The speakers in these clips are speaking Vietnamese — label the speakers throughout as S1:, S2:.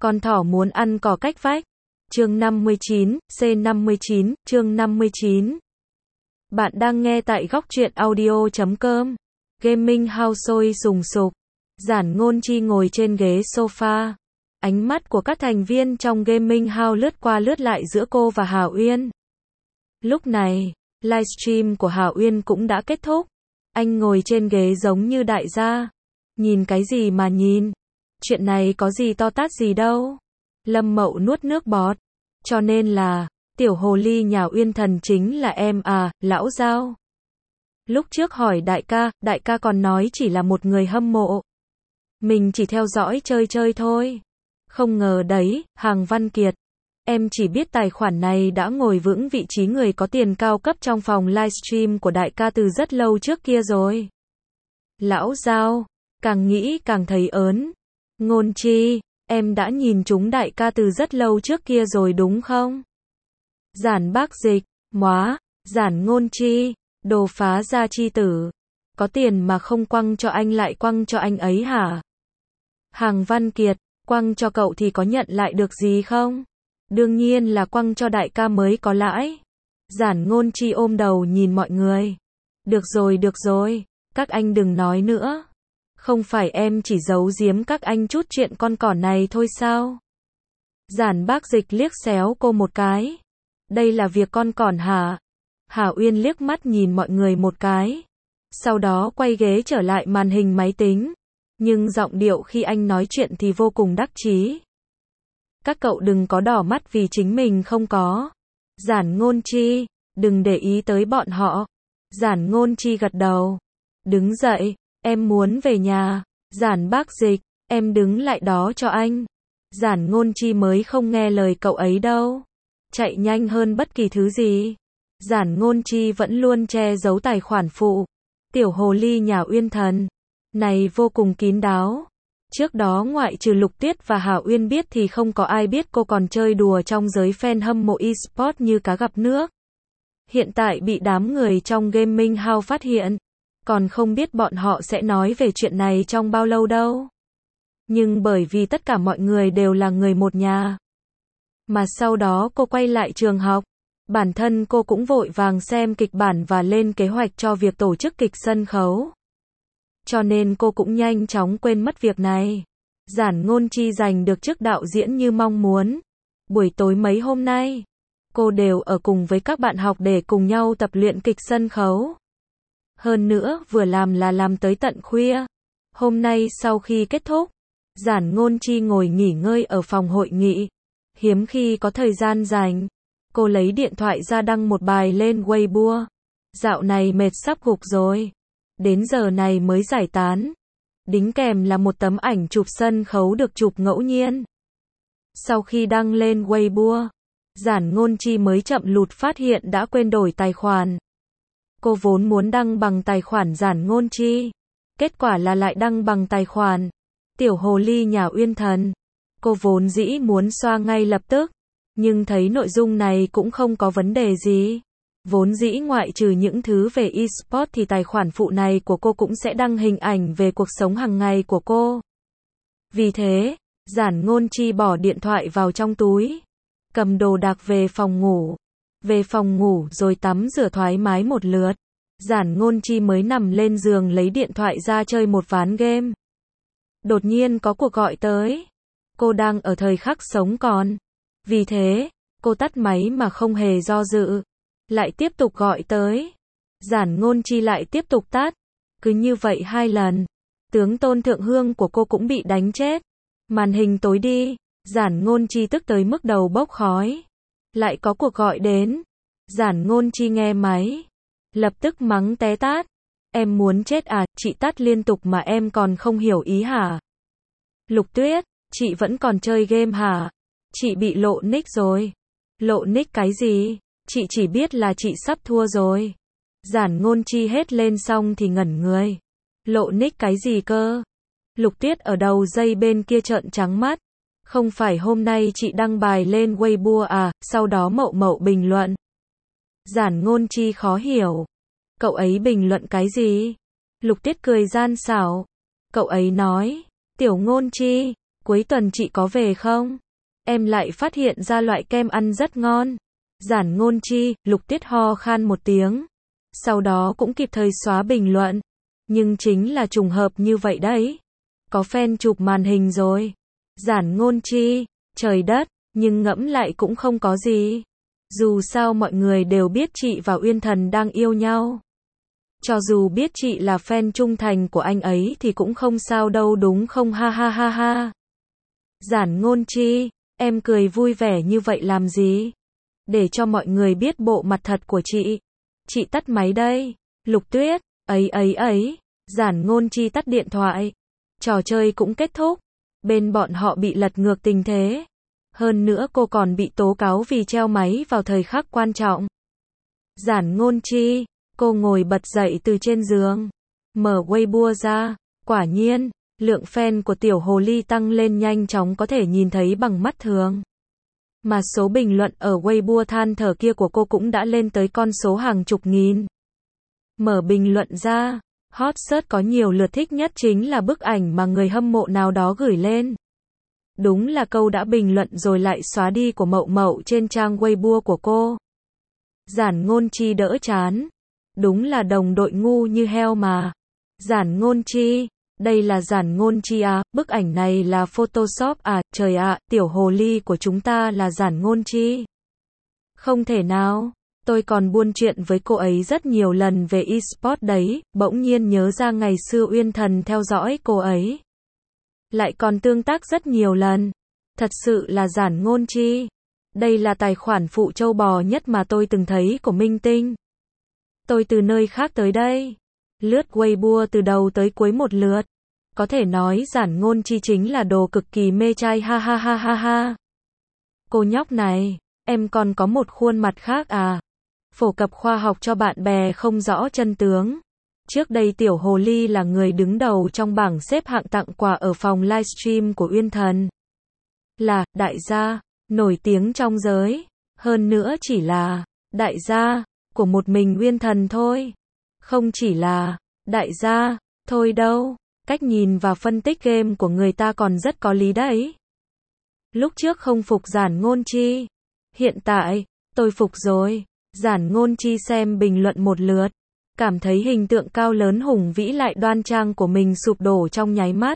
S1: Con thỏ muốn ăn cỏ cách vách. Chương 59, C59, chương 59. Bạn đang nghe tại góc truyện audio.com. Gaming House sôi sùng sục. Giản Ngôn Chi ngồi trên ghế sofa. Ánh mắt của các thành viên trong Gaming House lướt qua lướt lại giữa cô và Hà Uyên. Lúc này, livestream của Hà Uyên cũng đã kết thúc. Anh ngồi trên ghế giống như đại gia. Nhìn cái gì mà nhìn? Chuyện này có gì to tát gì đâu. Lâm Mậu nuốt nước bọt. Cho nên là, tiểu hồ ly nhà Uyên Thần chính là em à, lão Giao. Lúc trước hỏi đại ca còn nói chỉ là một người hâm mộ. Mình chỉ theo dõi chơi chơi thôi. Không ngờ đấy, Hàng Văn Kiệt. Em chỉ biết tài khoản này đã ngồi vững vị trí người có tiền cao cấp trong phòng livestream của đại ca từ rất lâu trước kia rồi. Lão Giao, càng nghĩ càng thấy ớn. Ngôn Chi, em đã nhìn chúng đại ca từ rất lâu trước kia rồi đúng không? Giản Bác Dịch, móa, Giản Ngôn Chi, đồ phá gia chi tử. Có tiền mà không quăng cho anh lại quăng cho anh ấy hả? Hàng Văn Kiệt, quăng cho cậu thì có nhận lại được gì không? Đương nhiên là quăng cho đại ca mới có lãi. Giản Ngôn Chi ôm đầu nhìn mọi người. Được rồi, các anh đừng nói nữa. Không phải em chỉ giấu giếm các anh chút chuyện con cỏ này thôi sao? Giản Bác Dịch liếc xéo cô một cái. Đây là việc con cỏn hả? Hà Uyên liếc mắt nhìn mọi người một cái. Sau đó quay ghế trở lại màn hình máy tính. Nhưng giọng điệu khi anh nói chuyện thì vô cùng đắc chí. Các cậu đừng có đỏ mắt vì chính mình không có. Giản Ngôn Chi, đừng để ý tới bọn họ. Giản Ngôn Chi gật đầu. Đứng dậy, em muốn về nhà. Giản Bác Dịch, em đứng lại đó cho anh. Giản Ngôn Chi mới không nghe lời cậu ấy đâu. Chạy nhanh hơn bất kỳ thứ gì. Giản Ngôn Chi vẫn luôn che giấu tài khoản phụ. Tiểu hồ ly nhà Uyên Thần. Này vô cùng kín đáo. Trước đó ngoại trừ Lục Tuyết và Hà Uyên biết thì không có ai biết cô còn chơi đùa trong giới fan hâm mộ eSport như cá gặp nước. Hiện tại bị đám người trong Gaming House phát hiện. Còn không biết bọn họ sẽ nói về chuyện này trong bao lâu đâu. Nhưng bởi vì tất cả mọi người đều là người một nhà. Mà sau đó cô quay lại trường học. Bản thân cô cũng vội vàng xem kịch bản và lên kế hoạch cho việc tổ chức kịch sân khấu. Cho nên cô cũng nhanh chóng quên mất việc này. Giản Ngôn Chi giành được chức đạo diễn như mong muốn. Buổi tối mấy hôm nay, cô đều ở cùng với các bạn học để cùng nhau tập luyện kịch sân khấu. Hơn nữa, vừa làm là làm tới tận khuya. Hôm nay sau khi kết thúc, Giản Ngôn Chi ngồi nghỉ ngơi ở phòng hội nghị. Hiếm khi có thời gian rảnh, cô lấy điện thoại ra đăng một bài lên Weibo. Dạo này mệt sắp gục rồi. Đến giờ này mới giải tán. Đính kèm là một tấm ảnh chụp sân khấu được chụp ngẫu nhiên. Sau khi đăng lên Weibo, Giản Ngôn Chi mới chậm lụt phát hiện đã quên đổi tài khoản. Cô vốn muốn đăng bằng tài khoản Giản Ngôn Chi. Kết quả là lại đăng bằng tài khoản Tiểu hồ ly nhà Uyên Thần. Cô vốn dĩ muốn xoa ngay lập tức. Nhưng thấy nội dung này cũng không có vấn đề gì. Vốn dĩ ngoại trừ những thứ về eSport thì tài khoản phụ này của cô cũng sẽ đăng hình ảnh về cuộc sống hàng ngày của cô. Vì thế, Giản Ngôn Chi bỏ điện thoại vào trong túi. Cầm đồ đạc về phòng ngủ. Về phòng ngủ rồi tắm rửa thoải mái một lượt. Giản Ngôn Chi mới nằm lên giường lấy điện thoại ra chơi một ván game. Đột nhiên có cuộc gọi tới. Cô đang ở thời khắc sống còn. Vì thế, cô tắt máy mà không hề do dự. Lại tiếp tục gọi tới. Giản Ngôn Chi lại tiếp tục tắt. Cứ như vậy 2 lần. Tướng Tôn Thượng Hương của cô cũng bị đánh chết. Màn hình tối đi. Giản Ngôn Chi tức tới mức đầu bốc khói. Lại có cuộc gọi đến. Giản Ngôn Chi nghe máy. Lập tức mắng té tát. Em muốn chết à, chị tát liên tục mà em còn không hiểu ý hả? Lục Tuyết, chị vẫn còn chơi game hả? Chị bị lộ nick rồi. Lộ nick cái gì? Chị chỉ biết là chị sắp thua rồi. Giản Ngôn Chi hết lên xong thì ngẩn người. Lộ nick cái gì cơ? Lục Tuyết ở đầu dây bên kia trợn trắng mắt. Không phải hôm nay chị đăng bài lên Weibo à, sau đó Mậu bình luận. Giản Ngôn Chi khó hiểu. Cậu ấy bình luận cái gì? Lục Tuyết cười gian xảo. Cậu ấy nói, Tiểu Ngôn Chi, Cuối tuần chị có về không? Em lại phát hiện ra loại kem ăn rất ngon. Giản Ngôn Chi, Lục Tuyết ho khan một tiếng. Sau đó cũng kịp thời xóa bình luận. Nhưng chính là trùng hợp như vậy đấy. Có fan chụp màn hình rồi. Giản Ngôn Chi, trời đất, nhưng ngẫm lại cũng không có gì. Dù sao mọi người đều biết chị và Uyên Thần đang yêu nhau. Cho dù biết chị là fan trung thành của anh ấy thì cũng không sao đâu đúng không ha ha ha ha. Giản Ngôn Chi, em cười vui vẻ như vậy làm gì? Để cho mọi người biết bộ mặt thật của chị. Chị tắt máy đây. Lục Tuyết, ấy. Giản Ngôn Chi tắt điện thoại. Trò chơi cũng kết thúc. Bên bọn họ bị lật ngược tình thế. Hơn nữa cô còn bị tố cáo vì treo máy vào thời khắc quan trọng. Giản Ngôn Chi, cô ngồi bật dậy từ trên giường. Mở Weibo ra. Quả nhiên, lượng fan của tiểu hồ ly tăng lên nhanh chóng có thể nhìn thấy bằng mắt thường. Mà số bình luận ở Weibo than thở kia của cô cũng đã lên tới con số hàng chục nghìn. Mở bình luận ra, hot search có nhiều lượt thích nhất chính là bức ảnh mà người hâm mộ nào đó gửi lên. Đúng là câu đã bình luận rồi lại xóa đi của Mậu Mậu trên trang Weibo của cô. Giản Ngôn Chi đỡ chán. Đúng là đồng đội ngu như heo mà. Giản Ngôn Chi, đây là Giản Ngôn Chi à, bức ảnh này là Photoshop à, trời ạ, tiểu hồ ly của chúng ta là Giản Ngôn Chi. Không thể nào, tôi còn buôn chuyện với cô ấy rất nhiều lần về eSport đấy, bỗng nhiên nhớ ra ngày xưa Uyên Thần theo dõi cô ấy. Lại còn tương tác rất nhiều lần. Thật sự là Giản Ngôn Chi. Đây là tài khoản phụ trâu bò nhất mà tôi từng thấy của minh tinh. Tôi từ nơi khác tới đây. Lướt Weibo từ đầu tới cuối một lượt. Có thể nói Giản Ngôn Chi chính là đồ cực kỳ mê trai ha ha ha ha ha. Cô nhóc này, em còn có một khuôn mặt khác à? Phổ cập khoa học cho bạn bè không rõ chân tướng. Trước đây tiểu hồ ly là người đứng đầu trong bảng xếp hạng tặng quà ở phòng livestream của Uyên Thần. Là đại gia, nổi tiếng trong giới. Hơn nữa chỉ là đại gia của một mình Uyên Thần thôi. Không chỉ là đại gia thôi đâu. Cách nhìn và phân tích game của người ta còn rất có lý đấy. Lúc trước không phục Giản Ngôn Chi. Hiện tại, tôi phục rồi. Giản Ngôn Chi xem bình luận một lượt. Cảm thấy hình tượng cao lớn hùng vĩ lại đoan trang của mình sụp đổ trong nháy mắt.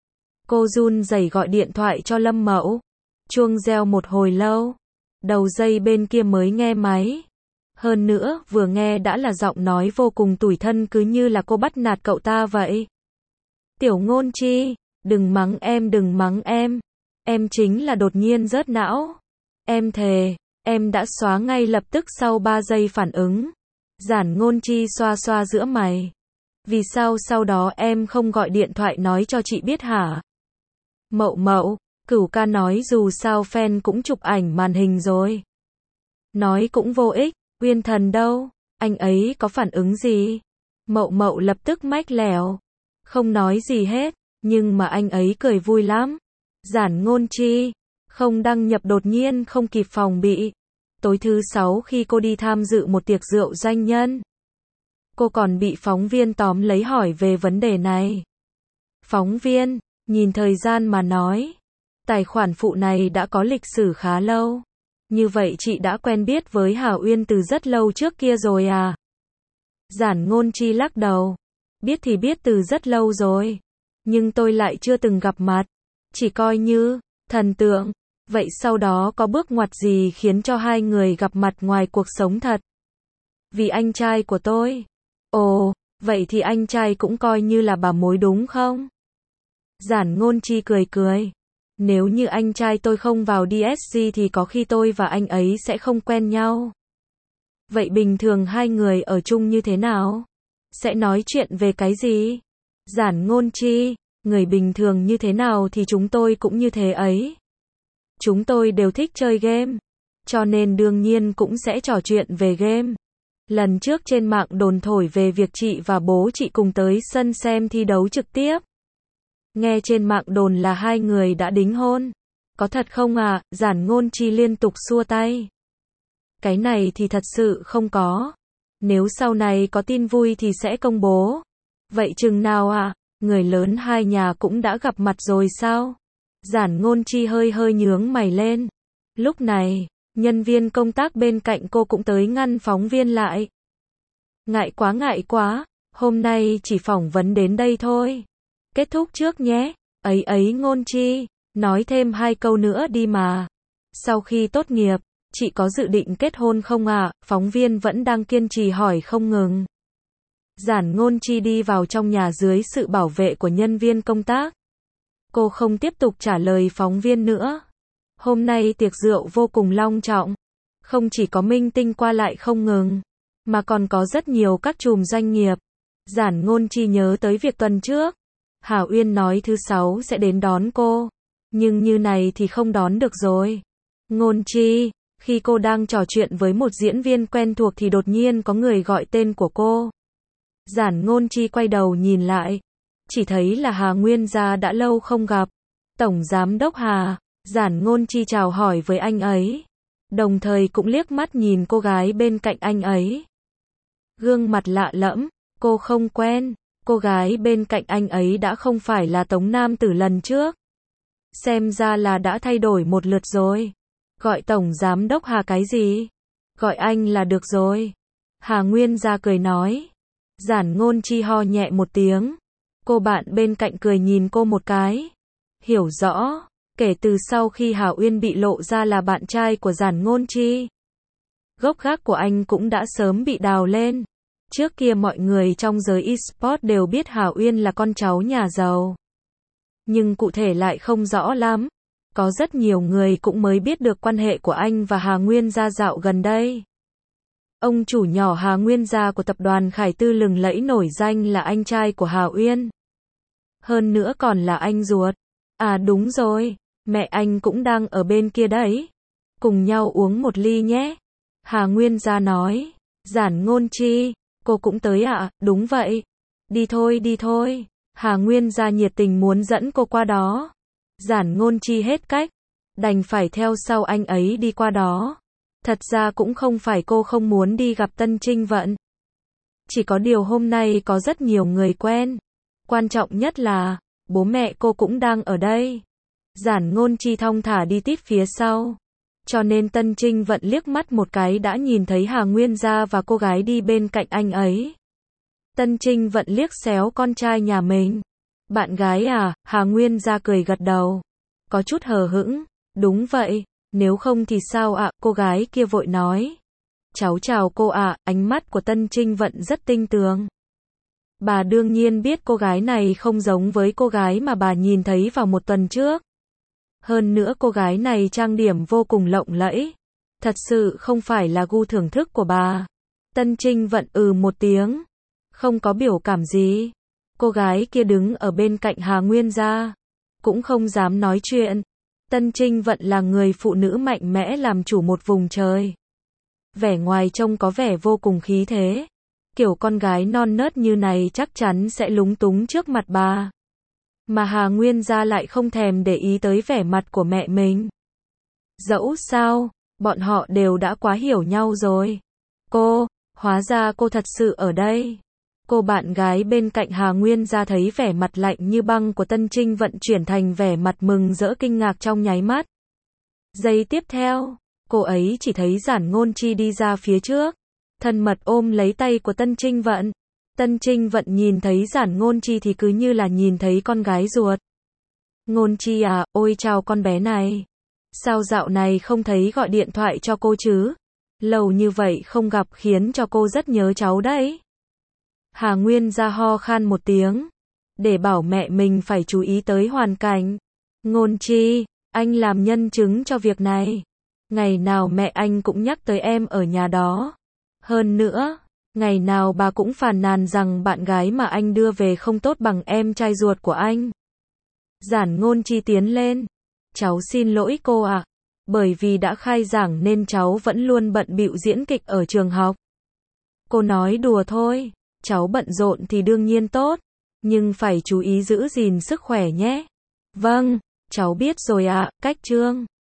S1: Cô run rẩy gọi điện thoại cho Lâm Mậu. Chuông reo một hồi lâu. Đầu dây bên kia mới nghe máy. Hơn nữa, vừa nghe đã là giọng nói vô cùng tủi thân cứ như là cô bắt nạt cậu ta vậy. Tiểu Ngôn Chi, đừng mắng em đừng mắng em. Em chính là đột nhiên rớt não. Em thề, em đã xóa ngay lập tức sau 3 giây phản ứng. Giản Ngôn Chi xoa xoa giữa mày. Vì sao sau đó em không gọi điện thoại nói cho chị biết hả? Mậu Mậu, Cửu ca nói dù sao fan cũng chụp ảnh màn hình rồi. Nói cũng vô ích, Uyên Thần đâu? Anh ấy có phản ứng gì? Mậu Mậu lập tức mách lèo. Không nói gì hết, nhưng mà anh ấy cười vui lắm. Giản Ngôn Chi, không đăng nhập đột nhiên không kịp phòng bị. Tối thứ 6 khi cô đi tham dự một tiệc rượu doanh nhân. Cô còn bị phóng viên tóm lấy hỏi về vấn đề này. Phóng viên, nhìn thời gian mà nói. Tài khoản phụ này đã có lịch sử khá lâu. Như vậy chị đã quen biết với Hà Uyên từ rất lâu trước kia rồi à? Giản Ngôn Chi lắc đầu. Biết thì biết từ rất lâu rồi. Nhưng tôi lại chưa từng gặp mặt. Chỉ coi như thần tượng. Vậy sau đó có bước ngoặt gì khiến cho hai người gặp mặt ngoài cuộc sống thật? Vì anh trai của tôi. Ồ, vậy thì anh trai cũng coi như là bà mối đúng không? Giản Ngôn Chi cười cười. Nếu như anh trai tôi không vào DSG thì có khi tôi và anh ấy sẽ không quen nhau. Vậy bình thường hai người ở chung như thế nào? Sẽ nói chuyện về cái gì? Giản Ngôn Chi, người bình thường như thế nào thì chúng tôi cũng như thế ấy. Chúng tôi đều thích chơi game. Cho nên đương nhiên cũng sẽ trò chuyện về game. Lần trước trên mạng đồn thổi về việc chị và bố chị cùng tới sân xem thi đấu trực tiếp. Nghe trên mạng đồn là hai người đã đính hôn. Có thật không à? Giản Ngôn Chi liên tục xua tay. Cái này thì thật sự không có. Nếu sau này có tin vui thì sẽ công bố. Vậy chừng nào à? Người lớn hai nhà cũng đã gặp mặt rồi sao? Giản Ngôn Chi hơi hơi nhướng mày lên. Lúc này, nhân viên công tác bên cạnh cô cũng tới ngăn phóng viên lại. Ngại quá, hôm nay chỉ phỏng vấn đến đây thôi. Kết thúc trước nhé. Ấy Ngôn Chi, nói thêm 2 câu nữa đi mà. Sau khi tốt nghiệp, chị có dự định kết hôn không ạ? Phóng viên vẫn đang kiên trì hỏi không ngừng. Giản Ngôn Chi đi vào trong nhà dưới sự bảo vệ của nhân viên công tác. Cô không tiếp tục trả lời phóng viên nữa. Hôm nay tiệc rượu vô cùng long trọng. Không chỉ có minh tinh qua lại không ngừng, mà còn có rất nhiều các chùm doanh nghiệp. Giản Ngôn Chi nhớ tới việc tuần trước. Hà Uyên nói thứ 6 sẽ đến đón cô. Nhưng như này thì không đón được rồi. Ngôn Chi, khi cô đang trò chuyện với một diễn viên quen thuộc thì đột nhiên có người gọi tên của cô. Giản Ngôn Chi quay đầu nhìn lại. Chỉ thấy là Hà Nguyên Gia đã lâu không gặp. Tổng Giám đốc Hà. Giản Ngôn Chi chào hỏi với anh ấy. Đồng thời cũng liếc mắt nhìn cô gái bên cạnh anh ấy. Gương mặt lạ lẫm, cô không quen. Cô gái bên cạnh anh ấy đã không phải là Tống Nam Tử lần trước. Xem ra là đã thay đổi một lượt rồi. Gọi Tổng Giám đốc Hà cái gì? Gọi anh là được rồi. Hà Nguyên Gia cười nói. Giản Ngôn Chi ho nhẹ một tiếng. Cô bạn bên cạnh cười nhìn cô một cái. Hiểu rõ, kể từ sau khi Hà Uyên bị lộ ra là bạn trai của Giản Ngôn Chi, gốc gác của anh cũng đã sớm bị đào lên. Trước kia mọi người trong giới eSports đều biết Hà Uyên là con cháu nhà giàu. Nhưng cụ thể lại không rõ lắm. Có rất nhiều người cũng mới biết được quan hệ của anh và Hà Nguyên Gia dạo gần đây. Ông chủ nhỏ Hà Nguyên Gia của tập đoàn Khải Tư lừng lẫy nổi danh là anh trai của Hà Uyên. Hơn nữa còn là anh ruột. À đúng rồi, mẹ anh cũng đang ở bên kia đấy. Cùng nhau uống một ly nhé. Hà Nguyên Gia nói. Giản Ngôn Chi, cô cũng tới ạ? Đúng vậy. Đi thôi. Hà Nguyên Gia nhiệt tình muốn dẫn cô qua đó. Giản Ngôn Chi hết cách, đành phải theo sau anh ấy đi qua đó. Thật ra cũng không phải cô không muốn đi gặp Tân Trinh Vận. Chỉ có điều hôm nay có rất nhiều người quen. Quan trọng nhất là, bố mẹ cô cũng đang ở đây. Giản Ngôn Chi thong thả đi tít phía sau. Cho nên Tân Trinh Vận liếc mắt một cái đã nhìn thấy Hà Nguyên Gia và cô gái đi bên cạnh anh ấy. Tân Trinh Vận liếc xéo con trai nhà mình. Bạn gái à? Hà Nguyên Gia cười gật đầu. Có chút hờ hững. Đúng vậy, nếu không thì sao ạ? Cô gái kia vội nói. Cháu chào cô ạ. Ánh mắt của Tân Trinh Vận rất tinh tường. Bà đương nhiên biết cô gái này không giống với cô gái mà bà nhìn thấy vào một tuần trước. Hơn nữa cô gái này trang điểm vô cùng lộng lẫy. Thật sự không phải là gu thưởng thức của bà. Tân Trinh Vận một tiếng. Không có biểu cảm gì. Cô gái kia đứng ở bên cạnh Hà Nguyên Gia. Cũng không dám nói chuyện. Tân Trinh Vận là người phụ nữ mạnh mẽ làm chủ một vùng trời. Vẻ ngoài trông có vẻ vô cùng khí thế. Kiểu con gái non nớt như này chắc chắn sẽ lúng túng trước mặt bà. Mà Hà Nguyên Gia lại không thèm để ý tới vẻ mặt của mẹ mình. Dẫu sao, bọn họ đều đã quá hiểu nhau rồi. Cô, hóa ra cô thật sự ở đây. Cô bạn gái bên cạnh Hà Nguyên Gia thấy vẻ mặt lạnh như băng của Tân Trinh Vận chuyển thành vẻ mặt mừng rỡ kinh ngạc trong nháy mắt. Giây tiếp theo, cô ấy chỉ thấy Giản Ngôn Chi đi ra phía trước, thân mật ôm lấy tay của Tân Trinh Vận. Tân Trinh Vận nhìn thấy Giản Ngôn Chi thì cứ như là nhìn thấy con gái ruột. Ngôn Chi à, ôi chào con bé này. Sao dạo này không thấy gọi điện thoại cho cô chứ? Lâu như vậy không gặp khiến cho cô rất nhớ cháu đấy. Hà Nguyên Gia ho khan một tiếng, để bảo mẹ mình phải chú ý tới hoàn cảnh. Ngôn Chi, anh làm nhân chứng cho việc này. Ngày nào mẹ anh cũng nhắc tới em ở nhà đó. Hơn nữa, ngày nào bà cũng phàn nàn rằng bạn gái mà anh đưa về không tốt bằng em trai ruột của anh. Giản Ngôn Chi tiến lên. Cháu xin lỗi cô ạ. Bởi vì đã khai giảng nên cháu vẫn luôn bận bịu diễn kịch ở trường học. Cô nói đùa thôi. Cháu bận rộn thì đương nhiên tốt. Nhưng phải chú ý giữ gìn sức khỏe nhé. Vâng, cháu biết rồi ạ. Cách Trương.